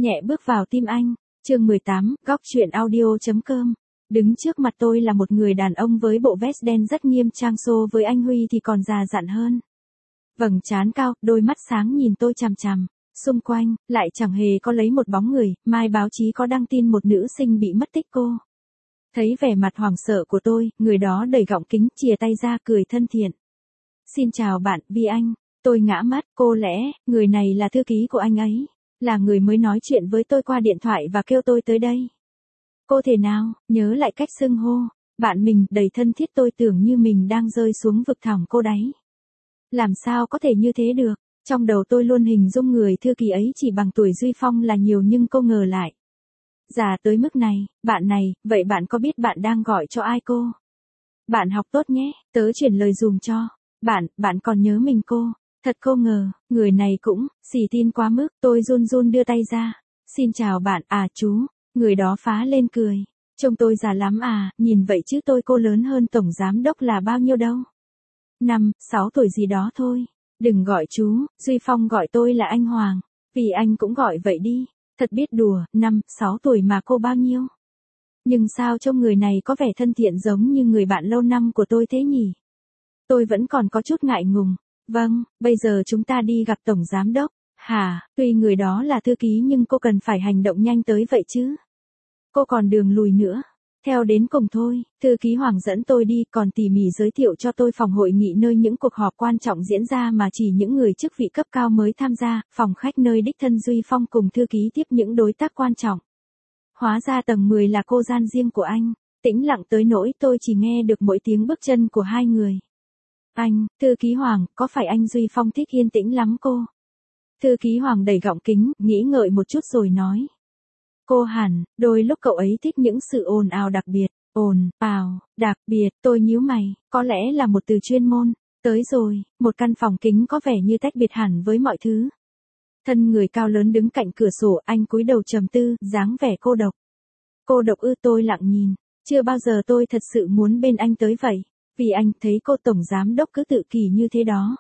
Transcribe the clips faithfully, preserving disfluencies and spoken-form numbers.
nhẹ bước vào tim anh. Chương mười tám, góc truyện audio.com. Đứng trước mặt tôi là một người đàn ông với bộ vest đen rất nghiêm trang, so với anh Huy thì còn già dặn hơn. Vầng trán cao, đôi mắt sáng nhìn tôi chằm chằm. Xung quanh, lại chẳng hề có lấy một bóng người. Mai báo chí có đăng tin một nữ sinh bị mất tích cô. Thấy vẻ mặt hoảng sợ của tôi, người đó đẩy gọng kính, chìa tay ra cười thân thiện. Xin chào bạn, Vi Anh. Tôi ngã mắt, cô lẽ, người này là thư ký của anh ấy. Là người mới nói chuyện với tôi qua điện thoại và kêu tôi tới đây. Cô thể nào, nhớ lại cách xưng hô. Bạn mình, đầy thân thiết, tôi tưởng như mình đang rơi xuống vực thẳm cô đáy. Làm sao có thể như thế được? Trong đầu tôi luôn hình dung người thư ký ấy chỉ bằng tuổi Duy Phong là nhiều, nhưng cô ngờ lại. Già tới mức này, bạn này, vậy bạn có biết bạn đang gọi cho ai cô? Bạn học tốt nhé, tớ chuyển lời dùm cho. Bạn, bạn còn nhớ mình cô? Thật cô ngờ, người này cũng, xì tin quá mức, tôi run run đưa tay ra. Xin chào bạn, à chú, người đó phá lên cười. Trông tôi già lắm à, nhìn vậy chứ tôi cô lớn hơn tổng giám đốc là bao nhiêu đâu. Năm, sáu tuổi gì đó thôi. Đừng gọi chú, Duy Phong gọi tôi là anh Hoàng. Vì anh cũng gọi vậy đi. Thật biết đùa, năm, sáu tuổi mà cô bao nhiêu? Nhưng sao trông người này có vẻ thân thiện giống như người bạn lâu năm của tôi thế nhỉ? Tôi vẫn còn có chút ngại ngùng. Vâng, bây giờ chúng ta đi gặp tổng giám đốc. Hả, tuy người đó là thư ký nhưng cô cần phải hành động nhanh tới vậy chứ. Cô còn đường lùi nữa. Theo đến cùng thôi, thư ký Hoàng dẫn tôi đi, còn tỉ mỉ giới thiệu cho tôi phòng hội nghị nơi những cuộc họp quan trọng diễn ra mà chỉ những người chức vị cấp cao mới tham gia, phòng khách nơi đích thân Duy Phong cùng thư ký tiếp những đối tác quan trọng. Hóa ra tầng mười là cô gian riêng của anh, tĩnh lặng tới nỗi tôi chỉ nghe được mỗi tiếng bước chân của hai người. Anh, thư ký Hoàng, có phải anh Duy Phong thích yên tĩnh lắm cô? Thư ký Hoàng đẩy gọng kính, nghĩ ngợi một chút rồi nói. Cô hẳn, đôi lúc cậu ấy thích những sự ồn ào đặc biệt. Ồn, ào, đặc biệt, tôi nhíu mày, có lẽ là một từ chuyên môn. Tới rồi, một căn phòng kính có vẻ như tách biệt hẳn với mọi thứ. Thân người cao lớn đứng cạnh cửa sổ, anh cúi đầu trầm tư, dáng vẻ cô độc. Cô độc ư? Tôi lặng nhìn, chưa bao giờ tôi thật sự muốn bên anh tới vậy. Vì anh thấy cô tổng giám đốc cứ tự kỷ như thế đó.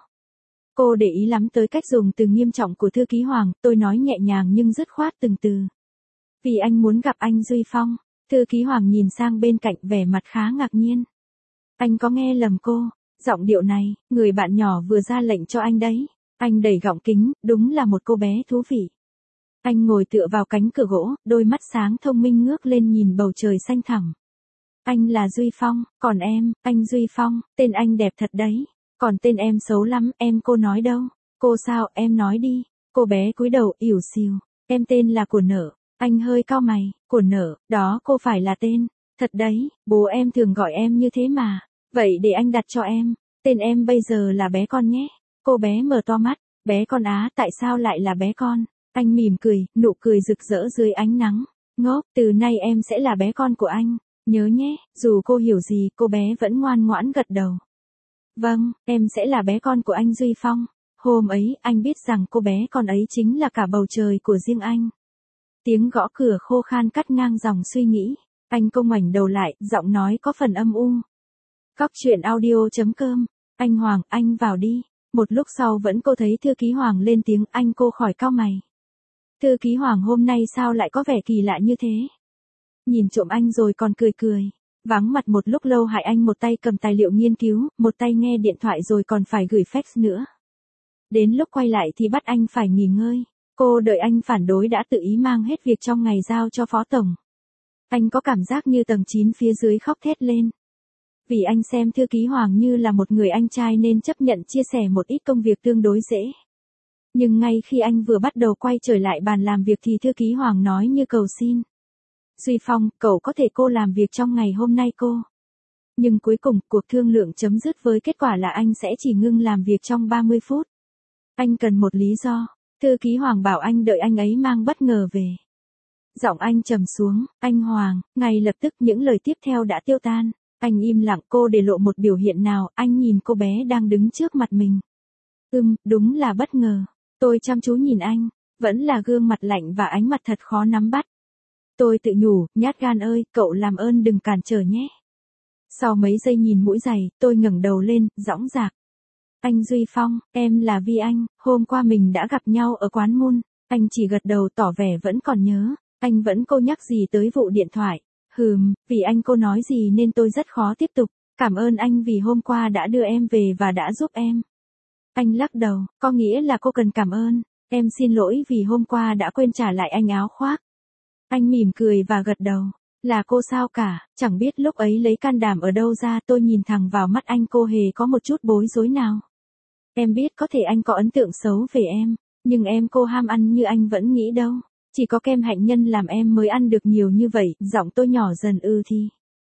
Cô để ý lắm tới cách dùng từ nghiêm trọng của thư ký Hoàng, tôi nói nhẹ nhàng nhưng dứt khoát từng từ. Vì anh muốn gặp anh Duy Phong. Thư ký Hoàng nhìn sang bên cạnh, vẻ mặt khá ngạc nhiên. Anh có nghe lầm cô, giọng điệu này, người bạn nhỏ vừa ra lệnh cho anh đấy. Anh đẩy gọng kính, đúng là một cô bé thú vị. Anh ngồi tựa vào cánh cửa gỗ, đôi mắt sáng thông minh ngước lên nhìn bầu trời xanh thẳm. Anh là Duy Phong, còn em, anh Duy Phong, tên anh đẹp thật đấy. Còn tên em xấu lắm, em cô nói đâu? Cô sao, em nói đi. Cô bé cúi đầu, ỉu xìu. Em tên là Của Nở. Anh hơi cau mày, Của Nở, đó cô phải là tên. Thật đấy, bố em thường gọi em như thế mà. Vậy để anh đặt cho em. Tên em bây giờ là Bé Con nhé. Cô bé mở to mắt. Bé Con á, tại sao lại là Bé Con? Anh mỉm cười, nụ cười rực rỡ dưới ánh nắng. Ngốc, từ nay em sẽ là bé con của anh. Nhớ nhé, dù cô hiểu gì, cô bé vẫn ngoan ngoãn gật đầu. Vâng, em sẽ là bé con của anh Duy Phong. Hôm ấy, anh biết rằng cô bé con ấy chính là cả bầu trời của riêng anh. Tiếng gõ cửa khô khan cắt ngang dòng suy nghĩ. Anh cô ngoảnh đầu lại, giọng nói có phần âm u. Góc truyện audio.com. Anh Hoàng, anh vào đi. Một lúc sau vẫn cô thấy thư ký Hoàng lên tiếng, anh cô khỏi cau mày. Thư ký Hoàng hôm nay sao lại có vẻ kỳ lạ như thế? Nhìn trộm anh rồi còn cười cười. Vắng mặt một lúc lâu hại anh một tay cầm tài liệu nghiên cứu, một tay nghe điện thoại rồi còn phải gửi fax nữa. Đến lúc quay lại thì bắt anh phải nghỉ ngơi. Cô đợi anh phản đối đã tự ý mang hết việc trong ngày giao cho phó tổng. Anh có cảm giác như tầng chín phía dưới khóc thét lên. Vì anh xem thư ký Hoàng như là một người anh trai nên chấp nhận chia sẻ một ít công việc tương đối dễ. Nhưng ngay khi anh vừa bắt đầu quay trở lại bàn làm việc thì thư ký Hoàng nói như cầu xin. Duy Phong, cậu có thể cô làm việc trong ngày hôm nay cô. Nhưng cuối cùng, cuộc thương lượng chấm dứt với kết quả là anh sẽ chỉ ngưng làm việc trong ba mươi phút. Anh cần một lý do. Thư ký Hoàng bảo anh đợi anh ấy mang bất ngờ về. Giọng anh trầm xuống, anh Hoàng, ngay lập tức những lời tiếp theo đã tiêu tan. Anh im lặng, cô để lộ một biểu hiện nào, anh nhìn cô bé đang đứng trước mặt mình. Ừm, đúng là bất ngờ. Tôi chăm chú nhìn anh, vẫn là gương mặt lạnh và ánh mặt thật khó nắm bắt. Tôi tự nhủ, nhát gan ơi, cậu làm ơn đừng cản trở nhé. Sau mấy giây nhìn mũi giày, tôi ngẩng đầu lên, dõng dạc. Anh Duy Phong, em là Vi Anh, hôm qua mình đã gặp nhau ở quán Moon. Anh chỉ gật đầu tỏ vẻ vẫn còn nhớ, anh vẫn cô nhắc gì tới vụ điện thoại. Hừm, vì anh cô nói gì nên tôi rất khó tiếp tục, cảm ơn anh vì hôm qua đã đưa em về và đã giúp em. Anh lắc đầu, có nghĩa là cô cần cảm ơn, em xin lỗi vì hôm qua đã quên trả lại anh áo khoác. Anh mỉm cười và gật đầu, là cô sao cả, chẳng biết lúc ấy lấy can đảm ở đâu ra. Tôi nhìn thẳng vào mắt anh, cô hề có một chút bối rối nào. Em biết có thể anh có ấn tượng xấu về em, nhưng em cô ham ăn như anh vẫn nghĩ đâu. Chỉ có kem hạnh nhân làm em mới ăn được nhiều như vậy. Giọng tôi nhỏ dần. Ừ thì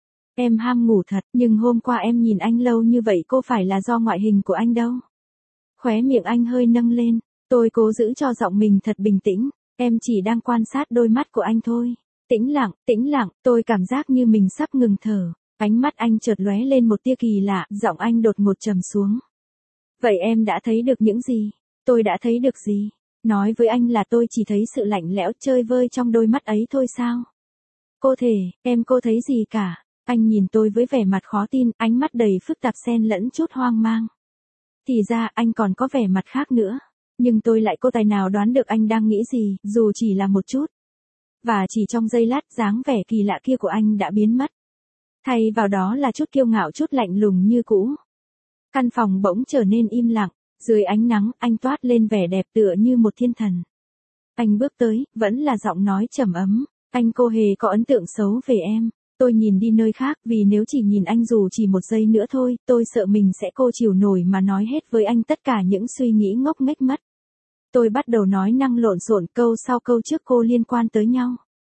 em ham ngủ thật, nhưng hôm qua em nhìn anh lâu như vậy cô phải là do ngoại hình của anh đâu. Khóe miệng anh hơi nâng lên, tôi cố giữ cho giọng mình thật bình tĩnh, em chỉ đang quan sát đôi mắt của anh thôi. Tĩnh lặng, tĩnh lặng, tôi cảm giác như mình sắp ngừng thở. Ánh mắt anh chợt lóe lên một tia kỳ lạ, giọng anh đột ngột trầm xuống. Vậy em đã thấy được những gì? Tôi đã thấy được gì? Nói với anh là tôi chỉ thấy sự lạnh lẽo chơi vơi trong đôi mắt ấy thôi sao? Cô thể, em cô thấy gì cả? Anh nhìn tôi với vẻ mặt khó tin, ánh mắt đầy phức tạp xen lẫn chút hoang mang. Thì ra anh còn có vẻ mặt khác nữa. Nhưng tôi lại cô tài nào đoán được anh đang nghĩ gì, dù chỉ là một chút. Và chỉ trong giây lát, dáng vẻ kỳ lạ kia của anh đã biến mất. Thay vào đó là chút kiêu ngạo, chút lạnh lùng như cũ. Căn phòng bỗng trở nên im lặng, dưới ánh nắng, anh toát lên vẻ đẹp tựa như một thiên thần. Anh bước tới, vẫn là giọng nói trầm ấm, anh cô hề có ấn tượng xấu về em. Tôi nhìn đi nơi khác, vì nếu chỉ nhìn anh dù chỉ một giây nữa thôi, tôi sợ mình sẽ cô chịu nổi mà nói hết với anh tất cả những suy nghĩ ngốc nghếch mất. Tôi bắt đầu nói năng lộn xộn, câu sau câu trước cô liên quan tới nhau.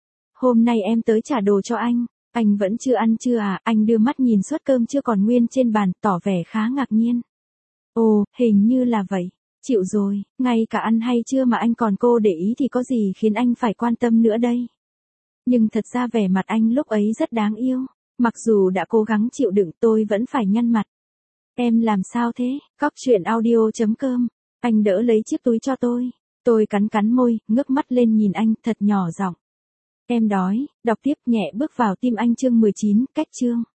Hôm nay em tới trả đồ cho anh, anh vẫn chưa ăn chưa à? Anh đưa mắt nhìn suất cơm chưa còn nguyên trên bàn, tỏ vẻ khá ngạc nhiên. Ồ, hình như là vậy. Chịu rồi, ngay cả ăn hay chưa mà anh còn cô để ý thì có gì khiến anh phải quan tâm nữa đây? Nhưng thật ra vẻ mặt anh lúc ấy rất đáng yêu. Mặc dù đã cố gắng chịu đựng, tôi vẫn phải nhăn mặt. Em làm sao thế? Cóc truyện audio chấm com. Anh đỡ lấy chiếc túi cho tôi. Tôi cắn cắn môi, ngước mắt lên nhìn anh thật nhỏ giọng. Em đói, đọc tiếp nhẹ bước vào tim anh chương mười chín, cách chương.